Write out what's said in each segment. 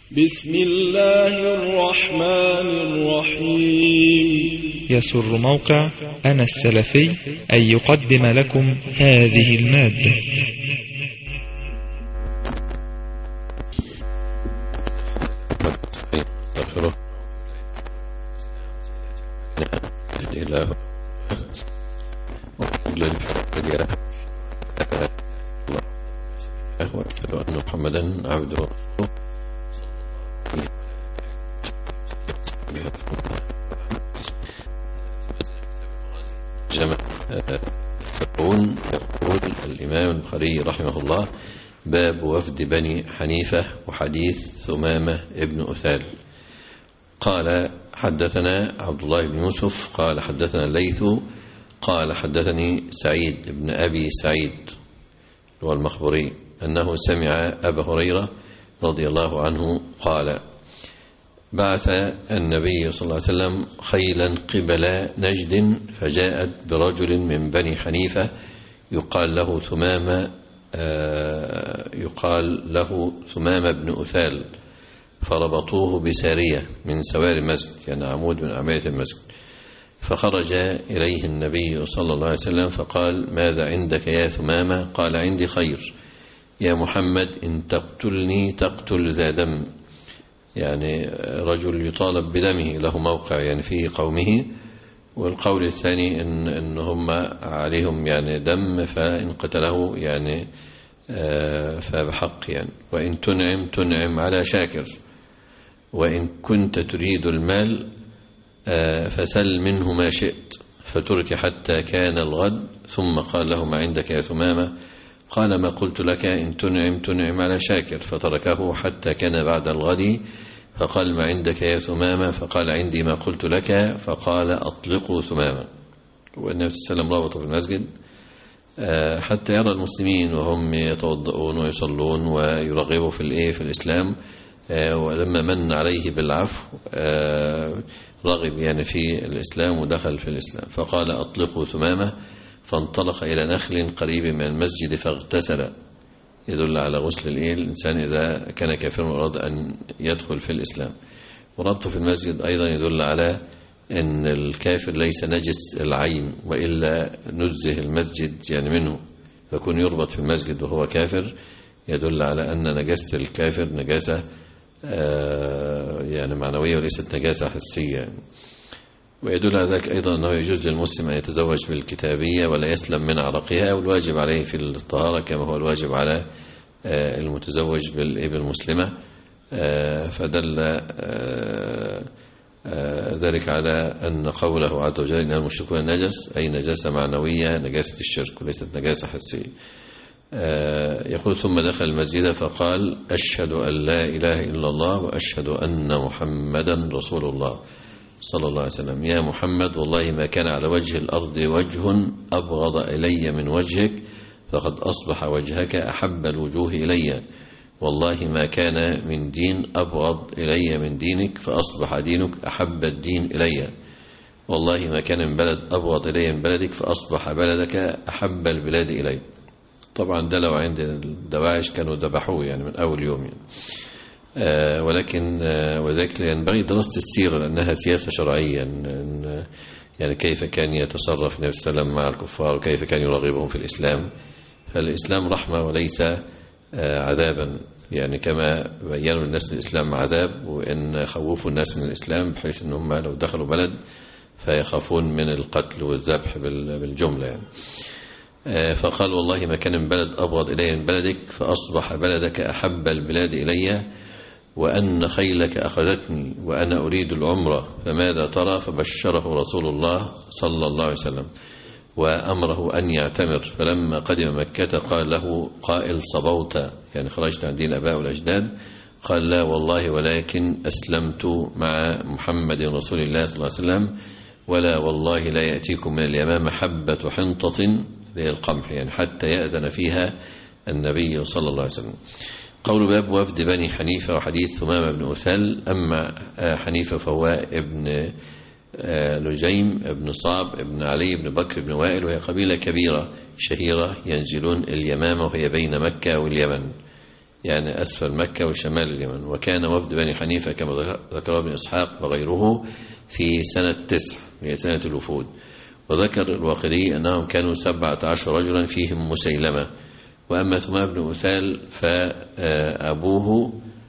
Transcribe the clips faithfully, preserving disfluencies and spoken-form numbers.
بسم الله الرحمن الرحيم. يسر موقع أنا السلفي أن يقدم لكم هذه المادة. وأشهد أن محمدا عبده ورسوله يقول يقول الإمام البخاري رحمه الله: باب وفد بني حنيفة وحديث ثمامة ابن أثال. قال: حدثنا عبد الله بن يوسف قال حدثنا الليث قال حدثني سعيد بن أبي سعيد هو المخبري أنه سمع أبا هريرة رضي الله عنه قال: بعث النبي صلى الله عليه وسلم خيلا قبل نجد فجاءت برجل من بني حنيفة يقال له ثمامة يقال له ثمامة بن أثال، فربطوه بسارية من سوار المسجد، يعني عمود من أعمدة المسجد. فخرج إليه النبي صلى الله عليه وسلم فقال: ماذا عندك يا ثمامة؟ قال: عندي خير يا محمد، إن تقتلني تقتل ذا دم، يعني رجل يطالب بدمه له موقع يعني فيه قومه. والقول الثاني إن, إن هم عليهم يعني دم، فإن قتله يعني فبحق يعني. وإن تنعم تنعم على شاكر، وإن كنت تريد المال فسل منه ما شئت، فترك حتى كان الغد. ثم قال له: ما عندك يا ثمامة؟ قال: ما قلت لك، إن تنعم تنعم على شاكر. فتركه حتى كان بعد الغد، فقال: ما عندك يا ثمامة؟ فقال: عندي ما قلت لك. فقال: أطلقوا ثمامة. والنبي صلى الله عليه وسلم ربطه في المسجد حتى يرى المسلمين وهم يتوضؤون ويصلون ويرغبوا في الايه في الإسلام. ولما من عليه بالعفو رغب يعني في الإسلام ودخل في الإسلام. فقال: أطلقوا ثمامة. فانطلق إلى نخل قريب من المسجد فاغتسل، يدل على غسل الايه الإنسان إذا كان كافرا وأراد أن يدخل في الإسلام. وربطه في المسجد أيضا يدل على أن الكافر ليس نجس العين، وإلا نزه المسجد يعني منه، فكون يربط في المسجد وهو كافر يدل على أن نجاسة الكافر نجاسة يعني معنوية وليست نجاسة حسية يعني. ويدل على ذلك أيضا أنه يجوز للمسلم أن يتزوج بالكتابية ولا يسلم من عرقها، والواجب عليه في الطهارة كما هو الواجب على المتزوج بالإبل المسلمة. فدل ذلك على أن قوله عز وجل: إن المشركون نجس، أي نجاسة معنوية، نجاسة الشرك وليست نجاسة حسية. يقول: ثم دخل المسجد فقال: أشهد أن لا إله إلا الله وأشهد أن محمدا رسول الله صلى الله عليه وسلم. يا محمد، والله ما كان على وجه الأرض وجه أبغض إلي من وجهك، فقد أصبح وجهك أحب الوجوه إلي. والله ما كان من دين أبغض إلي من دينك، فأصبح دينك أحب الدين إلي. والله ما كان من بلد أبغض إلي من بلدك، فأصبح بلدك أحب البلاد إلي. طبعا ده لو عند الدواعش كانوا ذبحوه يعني من أول يوم يعني. آه ولكن آه وذلك ينبغي دراسة السيرة لأنها سياسة شرعية، يعني كيف كان يتصرف النبي صلى الله عليه وسلم مع الكفار وكيف كان يرغبهم في الإسلام. فالإسلام رحمة وليس آه عذابا، يعني كما بيّنوا الناس الإسلام عذاب، وإن خوفوا الناس من الإسلام بحيث أنهم لو دخلوا بلد فيخافون من القتل والذبح بالجملة يعني. فقال: والله ما كان من بلد أبغض إلي من بلدك، فأصبح بلدك أحب البلاد إلي. وأن خيلك أخذتني وأنا أريد العمرة، فماذا ترى؟ فبشره رسول الله صلى الله عليه وسلم وأمره أن يعتمر. فلما قدم مكة قال له قائل: صبوت، يعني خرجت عن دين الآباء والأجداد؟ قال: لا والله، ولكن أسلمت مع محمد رسول الله صلى الله عليه وسلم، ولا والله لا يأتيكم من اليمامة حبة حنطة للقمح، يعني حتى يأذن فيها النبي صلى الله عليه وسلم. قول: باب وفد بني حنيفة وحديث ثمامة بن أثال. أما حنيفة فهو ابن لجيم ابن صعب ابن علي ابن بكر ابن وائل، وهي قبيلة كبيرة شهيرة ينزلون اليمامة وهي بين مكة واليمن، يعني أسفل مكة وشمال اليمن. وكان وفد بني حنيفة كما ذكر ابن إسحاق وغيره في سنة تسع هي سنة الوفود. وذكر الواقدي أنهم كانوا سبعة عشر رجلا فيهم مسيلمة. وأما ثمامة بن أثال فأبوه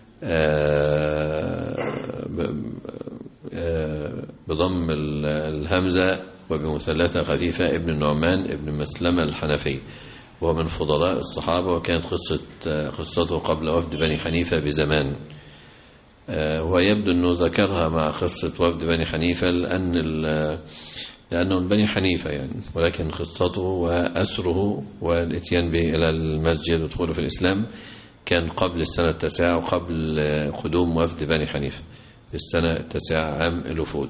بضم الهمزة وبمثلثة خفيفة ابن النعمان ابن مسلمة الحنفي، وهو من فضلاء الصحابة، وكانت قصة قصته قبل وفد بني حنيفة بزمان. ويبدو أنه ذكرها مع قصة وفد بني حنيفة لأن لأنه من بني حنيفة يعني، ولكن قصته وأسره والإتيان به إلى المسجد ودخوله في الإسلام كان قبل السنة التاسعة وقبل قدوم وفد بني حنيفة في السنة التاسعة عام الوفود.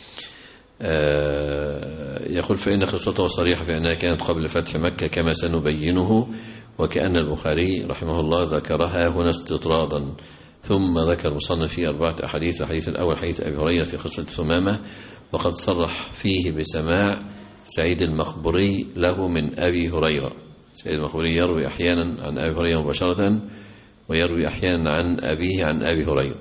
يقول فإن قصته صريحة في أنها كانت قبل فتح مكة كما سنبينه، وكأن البخاري رحمه الله ذكرها هنا استطرادا. ثم ذكر مصنف في أربعة أحاديث. الحديث الأول حديث أبي هريرة في قصة ثمامة، وقد صرح فيه بسماع سعيد المخبري له من أبي هريرة. سعيد المخبري يروي أحيانا عن أبي هريرة مباشرة، ويروي أحيانا عن أبيه عن أبي هريرة.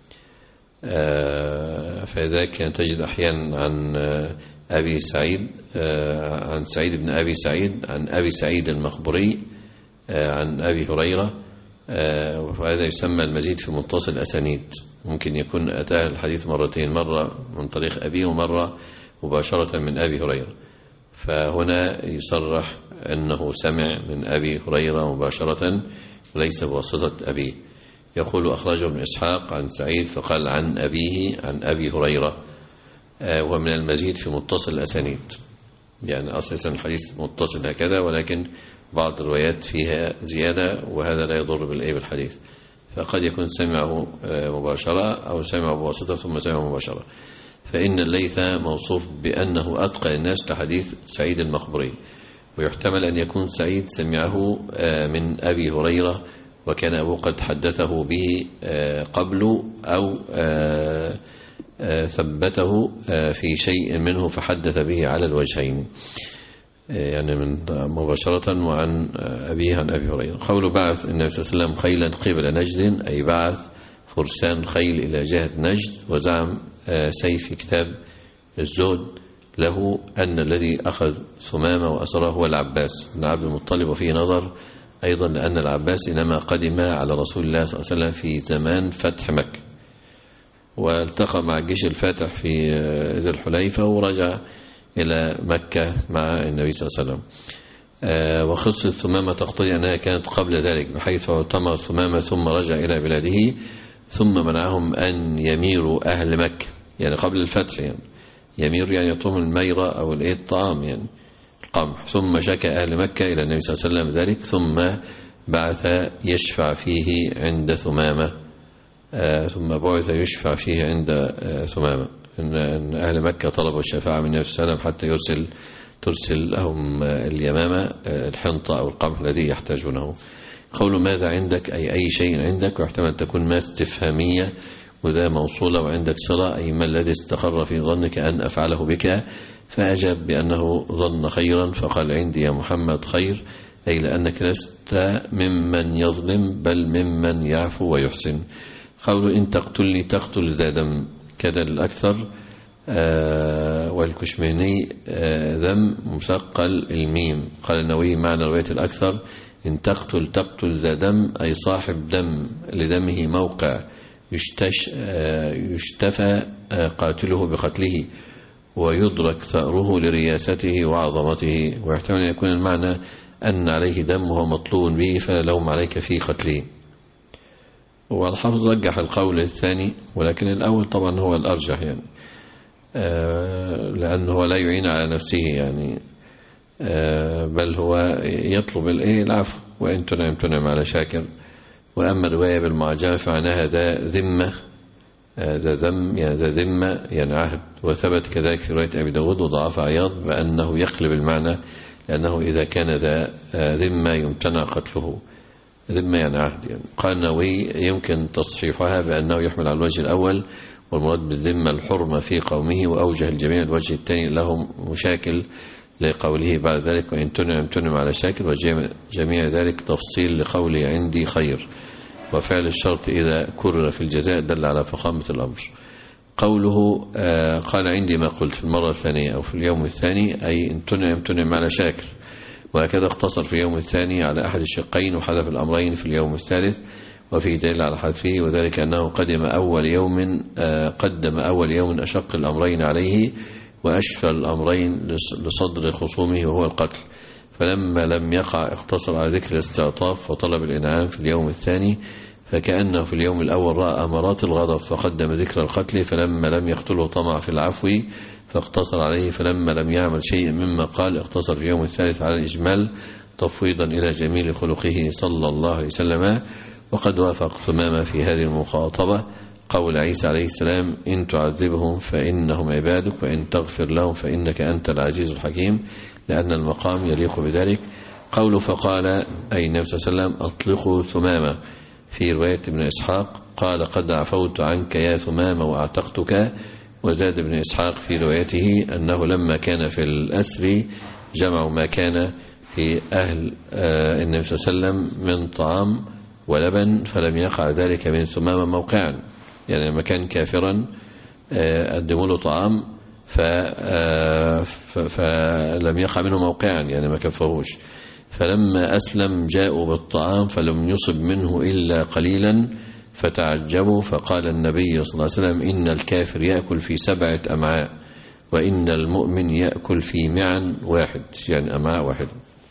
فذلك تجد أحيانا عن أبي سعيد عن سعيد بن أبي سعيد عن أبي سعيد المخبري عن أبي هريرة، وهذا يسمى المزيد في متصل الأسانيد. ممكن يكون أتاه الحديث مرتين، مرة من طريق أبيه ومرة مباشرة من أبي هريرة، فهنا يصرح أنه سمع من أبي هريرة مباشرة وليس بواسطة أبيه. يقول أخرجه ابن إسحاق عن سعيد فقال عن أبيه عن أبي هريرة، ومن المزيد في متصل الأسانيد، يعني أساسا الحديث متصل هكذا، ولكن بعض الروايات فيها زيادة، وهذا لا يضر بالإيه بالحديث. فقد يكون سمعه مباشرة أو سمعه بواسطة ثم سمعه مباشرة. فإن الليث موصوف بأنه أتقى الناس لحديث سعيد المخبري، ويحتمل أن يكون سعيد سمعه من أبي هريرة وكان أبوه قد حدثه به قبل أو ثبته في شيء منه فحدث به على الوجهين، يعني من مباشرة وعن أبيه عن أبي هريرة. قول بعث النبي صلى الله عليه وسلم خيلا قبل نجد، أي بعث فرسان خيل إلى جهة نجد. وزعم سيف كتاب الزهد له أن الذي أخذ ثمامة وأسره هو العباس بن عبد المطلب، وفيه نظر أيضا لأن العباس إنما قدم على رسول الله صلى الله عليه وسلم في زمان فتح مكة، والتقى مع الجيش الفاتح في ذي الحليفة ورجع إلى مكة مع النبي صلى الله عليه وسلم. وقصة ثمامة تقتضي أنها كانت قبل ذلك، بحيث اعتمر ثمامة ثم رجع إلى بلاده، ثم منعهم أن يميروا أهل مكة، يعني قبل الفتح، يعني يمير يعني يطعم الميرة أو الطعام يعني القمح. ثم شكى أهل مكة إلى النبي صلى الله عليه وسلم ذلك، ثم بعث يشفع فيه عند ثمامة، ثم بعث يشفع فيه عند ثمامة، إن أهل مكة طلبوا الشفاعة من النبي صلى الله عليه وسلم حتى يرسل ترسل لهم اليمامة الحنطة أو القمح الذي يحتاجونه. قول ماذا عندك أي أي شيء عندك، واحتمل تكون ما استفهامية وذا موصولة وعندك صلة، أي ما الذي استقر في ظنك أن أفعله بك، فأجاب بأنه ظن خيرا، فقال عندي يا محمد خير، أي لأنك لست ممن يظلم بل ممن يعفو ويحسن. قول إن تقتلني تقتل ذا دم كذا الأكثر، آه والكشميني آه ذم مثقل الميم. قال النووي معنى رواية الأكثر إن تقتل تقتل ذا دم، أي صاحب دم لدمه موقع يشتش آه يشتفى آه قاتله بقتله، ويدرك ثأره لرياسته وعظمته. ويحتمل أن يكون المعنى أن عليه دم وهو مطلوب به فلا لوم عليك في قتله. والحافظ رجح القول الثاني، ولكن الأول طبعا هو الأرجح، يعني آه لأنه لا يعين على نفسه، يعني آه بل هو يطلب الإيه العفو، وإن تنعم تنعم على شاكر. وأما الرواية بالمعجمة فعناها ذا ذمة، آه ذا ذم يعني ذا ذمة يعني عهد. وثبت كذلك في رواية أبي داود وضعف عياض بأنه يقلب المعنى، لأنه إذا كان ذا ذمة يمتنع قتله، ذمة يعني عهد يعني. قال النووي يمكن تصحيحها بأنه يحمل على الوجه الأول، والمراد بالذمة الحرمة في قومه، وأوجه الجميع الوجه الثاني لهم مشاكل لقوله بعد ذلك وإن تنعم تنعم على شاكل، وجميع ذلك تفصيل لقوله عندي خير، وفعل الشرط إذا كرر في الجزاء دل على فخامة الأمر. قوله قال عندي ما قلت في المرة الثانية أو في اليوم الثاني أي امتنع امتنع على شاكر، وهكذا اختصر في اليوم الثاني على أحد الشقين وحذف الأمرين في اليوم الثالث، وفي دليل على حذفه، وذلك أنه قدم أول يوم قدم أول يوم أشق الأمرين عليه وأشفى الأمرين لصدر خصومه وهو القتل، فلما لم يقع اقتصر على ذكر الاستعطاف وطلب الإنعام في اليوم الثاني، فكأنه في اليوم الأول رأى أمارات الغضب فقدم ذكر القتل، فلما لم يقتله طمع في العفو فاقتصر عليه، فلما لم يعمل شيء مما قال اقتصر في اليوم الثالث على الإجمال تفويضا إلى جميل خلقه صلى الله عليه وسلم. وقد وافق ثمامة في هذه المخاطبة قول عيسى عليه السلام إن تعذبهم فإنهم عبادك وإن تغفر لهم فإنك أنت العزيز الحكيم، لأن المقام يليق بذلك. قوله فقال أي النبي صلى الله عليه وسلم أطلقوا ثمامة، في رواية ابن إسحاق قال قد عفوت عنك يا ثمامة وأعتقتك. وزاد ابن إسحاق في روايته أنه لما كان في الأسر جمعوا ما كان في أهل النبي صلى الله عليه وسلم من طعام ولبن، فلم يقع ذلك من ثمامة موقعا، يعني لما كان كافرا قدموا له طعام فلم يقع منه موقعا، يعني ما كفروش، فلما أسلم جاءوا بالطعام فلم يصب منه إلا قليلا فتعجبوا، فقال النبي صلى الله عليه وسلم إن الكافر يأكل في سبعة أمعاء وإن المؤمن يأكل في معن واحد، يعني أمعاء واحد.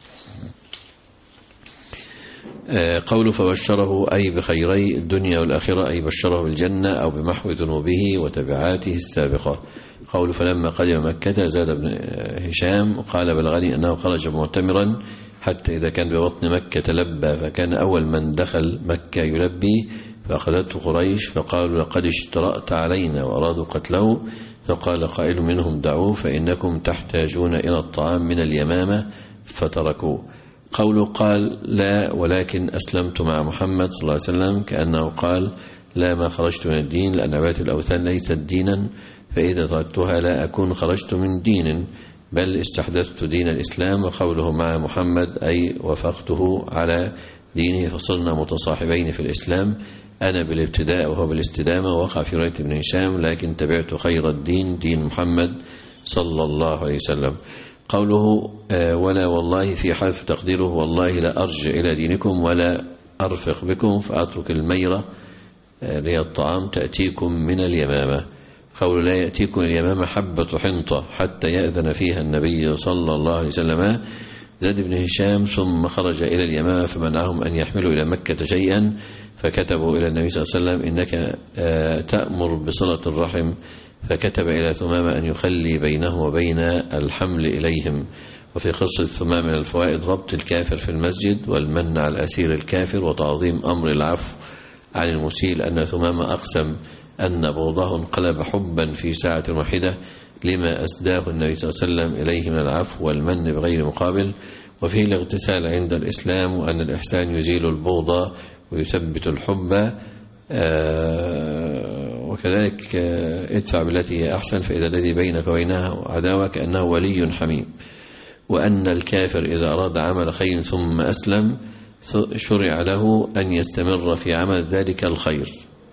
قوله فبشره أي بخيري الدنيا والآخرة، أي بشره بالجنة أو بمحو ذنوبه وتبعاته السابقة. قوله فلما قدم مكة زاد بن هشام قال بلغني أنه خرج معتمرا حتى إذا كان ببطن مكة لبى، فكان أول من دخل مكة يلبي، فأخذته قريش فقالوا لقد اشترأت علينا وأرادوا قتله، فقال قائل منهم دعوه فإنكم تحتاجون إلى الطعام من اليمامة، فتركوه. قوله قال لا ولكن أسلمت مع محمد صلى الله عليه وسلم، كأنه قال لا ما خرجت من الدين لأن عبادة الأوثان ليست دينا، فإذا تركتها لا أكون خرجت من دين بل استحدثت دين الإسلام. وقوله مع محمد أي وفقته على دينه فصرنا متصاحبين في الإسلام، أنا بالابتداء وهو بالاستدامة، وقع في رواية ابن هشام لكن تبعت خير الدين دين محمد صلى الله عليه وسلم. قوله ولا والله في حذف تقديره والله لا أرجع إلى دينكم ولا أرفق بكم فأترك الميرة لي الطعام تأتيكم من اليمامة. قول لا يأتيكم اليمامة حبة حنطة حتى يأذن فيها النبي صلى الله عليه وسلم. زاد بن هشام ثم خرج إلى اليمامة فمنعهم أن يحملوا إلى مكة شيئا، فكتبوا إلى النبي صلى الله عليه وسلم إنك تأمر بصلة الرحم، فكتب إلى ثمامة أن يخلي بينه وبين الحمل إليهم. وفي قصة ثمامة من الفوائد ربط الكافر في المسجد والمن على الأسير الكافر وتعظيم أمر العفو عن المسيء، لأن ثمامة أقسم أن بغضه انقلب حبا في ساعة واحدة لما أسداه النبي صلى الله عليه وسلم إليه من العفو والمن بغير مقابل. وفيه الاغتسال عند الإسلام وأن الإحسان يزيل البغض ويثبت الحب، وكذلك ادفع بالتي هي أحسن فإذا الذي بينك وبينها عداوة كأنه ولي حميم. وأن الكافر إذا أراد عمل خير ثم أسلم شرع له أن يستمر في عمل ذلك الخير،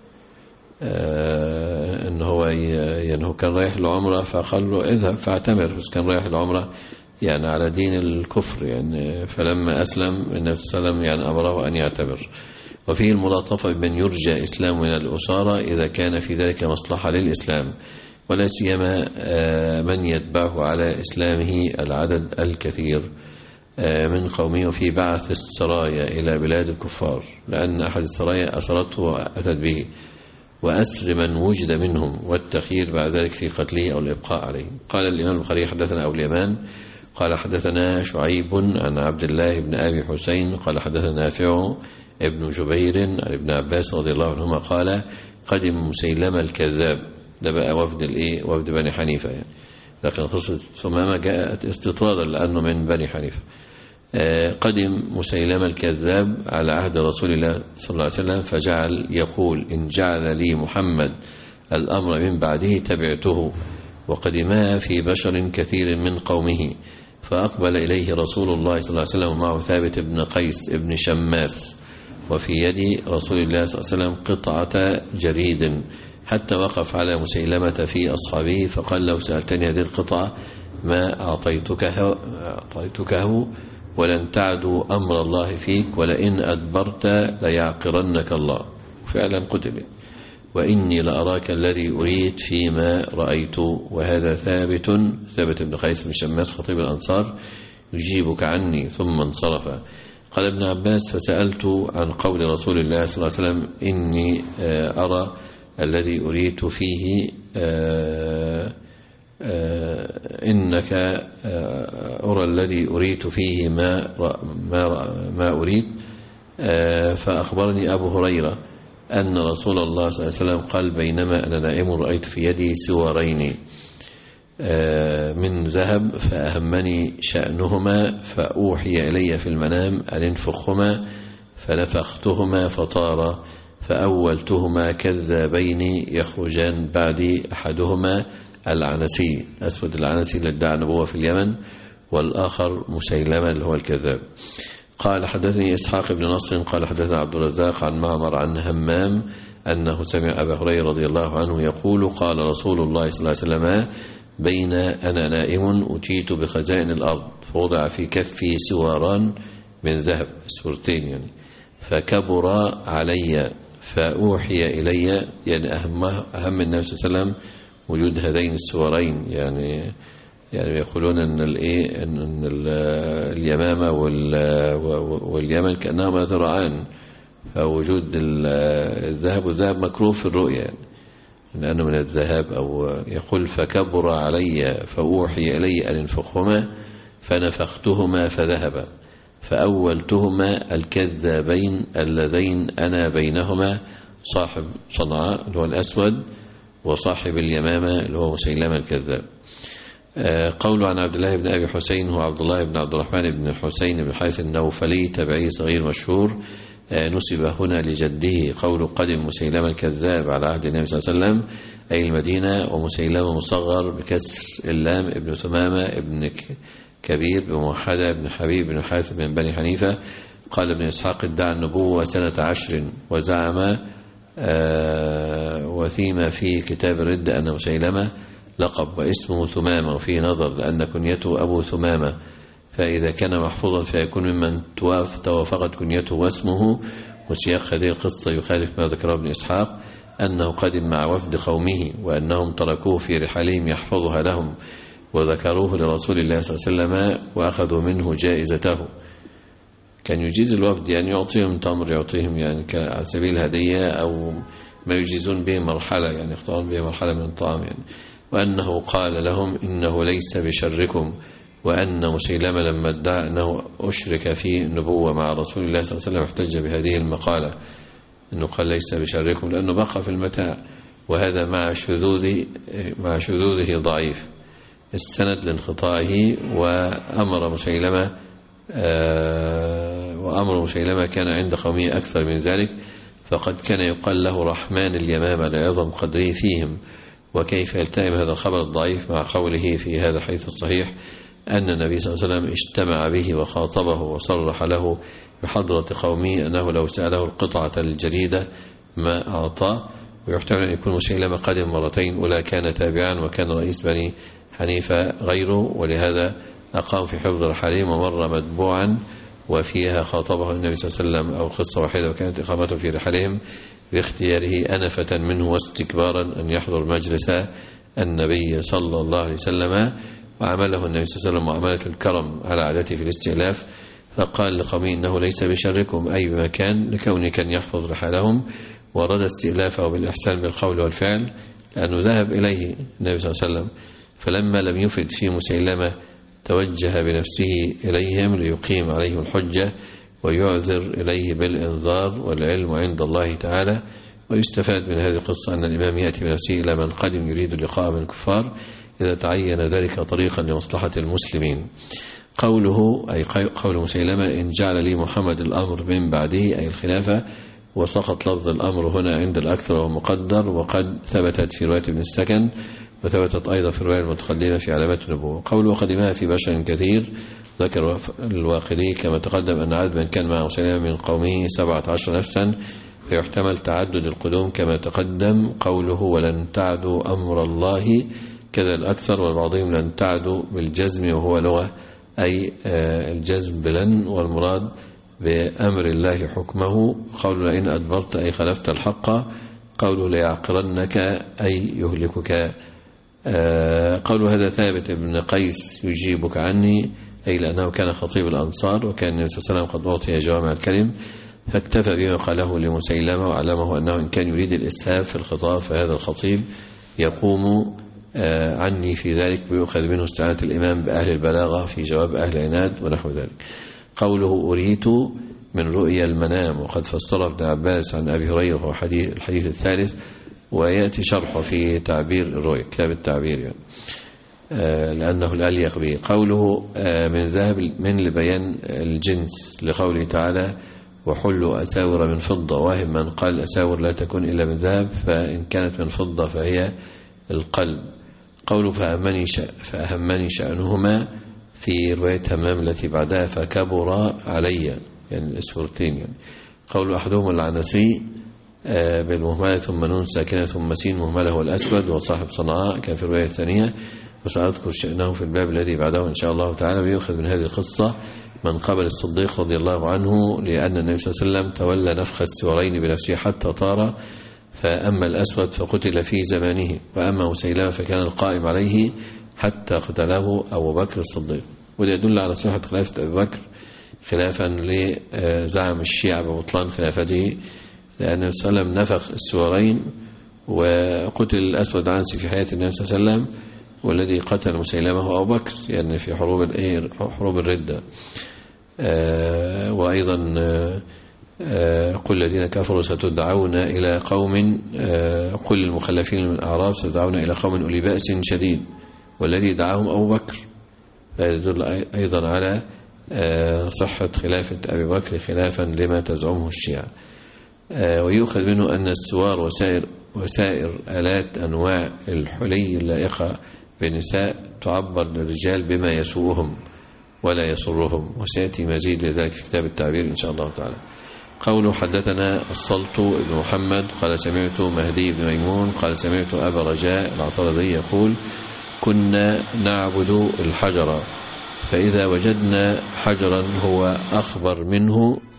أنه هو يعني كان رايح العمرة فقال له اذهب فاعتمر، بس كان رايح العمرة يعني على دين الكفر، يعني فلما أسلم النبي صلى الله عليه وسلم يعني أمره أن يعتبر. وفيه الملاطفة بمن يرجى إسلام من الأسارة إذا كان في ذلك مصلحة للإسلام، ولا سيما من يتبعه على إسلامه العدد الكثير من قومه. وفي بعث السرايا إلى بلاد الكفار، لأن أحد السرايا أسرته وأتت به، وأسر من وجد منهم، والتخيير بعد ذلك في قتله أو الإبقاء عليه. قال الإمام البخاري حدثنا أبو اليمان قال حدثنا شعيب عن عبد الله بن أبي حسين قال حدثنا نافع ابن جبير عن ابن عباس رضي الله عنهما قال قدم مسيلمة الكذاب، ده بقى وفد الايه وفد بني حنيفة يعني، لكن قصة ثمامة جاءت استطرادا لأنه من بني حنيفة. قدم مسيلمة الكذاب على عهد رسول الله صلى الله عليه وسلم فجعل يقول إن جعل لي محمد الأمر من بعده تبعته، وقدما في بشر كثير من قومه، فأقبل إليه رسول الله صلى الله عليه وسلم معه ثابت بن قيس بن شماس وفي يد رسول الله صلى الله عليه وسلم قطعة جريد، حتى وقف على مسيلمة في أصحابه فقال: لو سألتني هذه القطعة ما أعطيتكه, أعطيتكه ولن تعدوا أمر الله فيك، ولئن أدبرت ليعقرنك الله. فعلا قتل. وإني لأراك الذي أريد فيما رأيت. وهذا ثابت ثابت بن قيس بن شماس خطيب الأنصار يجيبك عني، ثم انصرف. قال ابن عباس: فسألت عن قول رسول الله صلى الله عليه وسلم: إني أرى الذي أريد فيه إنك أرى الذي أريد فيه ما ما ما أريد. فأخبرني أبو هريرة أن رسول الله صلى الله عليه وسلم قال: بينما أنا نائم رأيت في يدي سوارين من ذهب فأهمني شأنهما، فأوحي إلي في المنام أن انفخهما، فنفختهما فطار، فأولتهما كذابين يخرجان بعدي، أحدهما العنسي أسود العنسي اللي ادعى النبوة في اليمن، والآخر مسيلمة اللي هو الكذاب. قال: حدثني إسحاق بن نصر قال حدثنا عبد الرزاق عن معمر عن همام أنه سمع أبا هريرة رضي الله عنه يقول: قال رسول الله صلى الله عليه وسلم: بين أنا نائم أتيت بخزائن الأرض، فوضع في كفي سواران من ذهب، سورتين يعني، فكبر علي فأوحي إلي، يعني أهم أهم النبي صلى الله عليه وسلم وجود هذين السوارين، يعني يعني يقولون أن الإيه أن اليمامة واليمن كأنهما ذراعان، فوجود الذهب والذهب مكروه في الرؤيا يعني لأنه من الذهب. أو يقول: فكبر علي فأوحي إلي أن انفخهما، فنفختهما فذهب، فأولتهما الكذابين اللذين أنا بينهما، صاحب صنعاء اللي هو الأسود، وصاحب اليمامة اللي هو مسيلمة الكذاب. قول عن عبد الله بن أبي حسين هو عبد الله بن عبد الرحمن بن حسين بن حارث النوفلي تبعي صغير مشهور، نسب هنا لجده. قول: قدم مسيلمة الكذاب على عهد النبي صلى الله عليه وسلم أي المدينة، ومسيلمة مصغر بكسر اللام ابن ثمامة ابن كبير بموحدة بن حبيب بن حارث بن بني حنيفة. قال ابن إسحاق: ادعى النبوة سنة عشر، وزعم وثيم في كتاب الرد أن مسيلمة لقب واسمه ثمامة، وفيه نظر لأن كنيته أبو ثمامة، فإذا كان محفوظا فيكون ممن توافقت كنيته واسمه. وسياق هذه القصة يخالف ما ذكره ابن إسحاق أنه قدم مع وفد قومه، وأنهم تركوه في رحالهم يحفظها لهم، وذكروه لرسول الله صلى الله عليه وسلم وأخذوا منه جائزته. كان يجيز الوفد يعني يعطيهم تمر، يعطيهم يعني على سبيل الهدية، أو ما يجيزون به مرحلة يعني يختارون به مرحلة من الطعام يعني. وأنه قال لهم: إنه ليس بشركم، وأن مسيلمة لما ادعى أنه أشرك في النبوة مع رسول الله صلى الله عليه وسلم احتج بهذه المقالة، أنه قال ليس بشركم لأنه بقى في المتاع، وهذا مع شذوذ مع شذوذه ضعيف السند لانقطاعه. وأمر مسيلمة وأمر مسيلمة كان عند قومه أكثر من ذلك، فقد كان يقال له رحمن اليمامة لعظم قدره فيهم. وكيف يلتئم هذا الخبر الضعيف مع قوله في هذا الحديث الصحيح أن النبي صلى الله عليه وسلم اجتمع به وخاطبه وصرح له بحضرة قومه أنه لو سأله القطعة الجريدة ما أعطاه. ويحتمل أن يكون مسيلمة قدم مرتين، أولى كان تابعا وكان رئيس بني حنيفة غيره، ولهذا أقام في حفظ رحالهم، ومر متبوعا وفيها خاطبه النبي صلى الله عليه وسلم، أو قصة واحدة، وكانت إقامته في رحالهم باختياره أنفة منه واستكبارا أن يحضر مجلس النبي صلى الله عليه وسلم. وعمله النبي صلى الله عليه وسلم معاملة الكرم على عادته في الاستئلاف، فقال لقومه: إنه ليس بشركم، أي بمكان، لكونه كان يحفظ رحالهم، ورد استئلافه بالإحسان بالقول والفعل، لأنه ذهب إليه النبي صلى الله عليه وسلم. فلما لم يفد في مسيلمة توجه بنفسه إليهم ليقيم عليهم الحجة ويعذر إليه بالإنذار، والعلم عند الله تعالى. ويستفاد من هذه القصة أن الإمام يأتي بنفسه إلى من قدم يريد اللقاء من الكفار إذا تعين ذلك طريقا لمصلحة المسلمين. قوله أي قول مسيلمة: إن جعل لي محمد الأمر من بعده، أي الخلافة، وسقط لفظ الأمر هنا عند الأكثر ومقدر، وقد ثبتت في رواية ابن السكن وثبتت أيضا في الرواية المتقدمة في علامات النبوة. قوله وقدمها في بشر كثير ذكر الواقدي كما تقدم أن عدد من كان مع مسيلمة من قومه سبعة عشر نفسا، فيحتمل تعدد القدوم كما تقدم. قوله ولن تعدوا أمر الله كذا الأكثر، والبعضهم لن تعدوا بالجزم وهو لغة أي الجزم بلن، والمراد بأمر الله حكمه. قوله لئن أدبرت أي خلفت الحق. قوله ليعقرنك أي يهلكك. قوله هذا ثابت ابن قيس يجيبك عني، أي لأنه كان خطيب الأنصار، وكان النبي صلى الله عليه وسلم قد أعطي جوامع الكلم فاكتفى بما قاله لمسيلمة، وعلمه أنه إن كان يريد الإسهاب في الخطاب فهذا الخطيب يقوم عني في ذلك، ويؤخذ منه استعانة الإمام بأهل البلاغة في جواب أهل العناد ونحو ذلك. قوله أريت من رؤيا المنام، وقد فسره ابن عباس عن أبي هريرة وهو الحديث الثالث، ويأتي شرحه في تعبير الرؤيا كتاب التعبير يعني لأنه الأليق به. قوله من ذهب من لبيان الجنس لقوله تعالى وحلوا أساور من فضة، واهم من قال أساور لا تكون إلا من ذهب، فإن كانت من فضة فهي القلب. قوله فأهمني, فأهمني شأنهما في رواية همام التي بعدها فكبر علي يعني الأسفرتين يعني. قول أحدهم العنسي بالمهملة ثم نون ساكنة ثم سين مهملة هو الأسود وصاحب صنعاء كان في الرواية الثانية، وسأذكر شأنه في الباب الذي بعده إن شاء الله تعالى. ويؤخذ من هذه القصة من قبل الصديق رضي الله عنه، لأن النبي صلى الله عليه وسلم تولى نفخ السورين بنفسه حتى طار، فأما الأسود فقتل في زمانه، وأما مسيلمة فكان القائم عليه حتى قتله أبو بكر الصديق. وده يدل على صحة خلافة أبي بكر خلافا لزعم الشيعة ببطلان خلافته، لأن النبي صلى الله عليه وسلم نفخ السورين وقتل الأسود عنسي في حياة النبي صلى الله عليه وسلم، والذي قتل مسيلمة هو أبو بكر يعني في حروب حروب الردة. وأيضا قل الذين كفروا ستدعون إلى قوم قل المخلفين من الأعراب ستدعون إلى قوم أولي بأس شديد، والذي دعاهم أبو بكر، فيدل أيضا على صحة خلافة أبي بكر خلافا لما تزعمه الشيعة. ويؤخذ منه أن السوار وسائر, وسائر آلات أنواع الحلي اللائقة بالنساء تعبر للرجال بما يسوءهم ولا يسرهم، وسيأتي مزيد لذلك في كتاب التعبير إن شاء الله تعالى. قوله حدثنا السلط بن محمد قال سمعت مهدي بن ميمون قال سمعت أبا رجاء العطاردي يقول كنا نعبد الحجر، فإذا وجدنا حجرا هو أخبر منه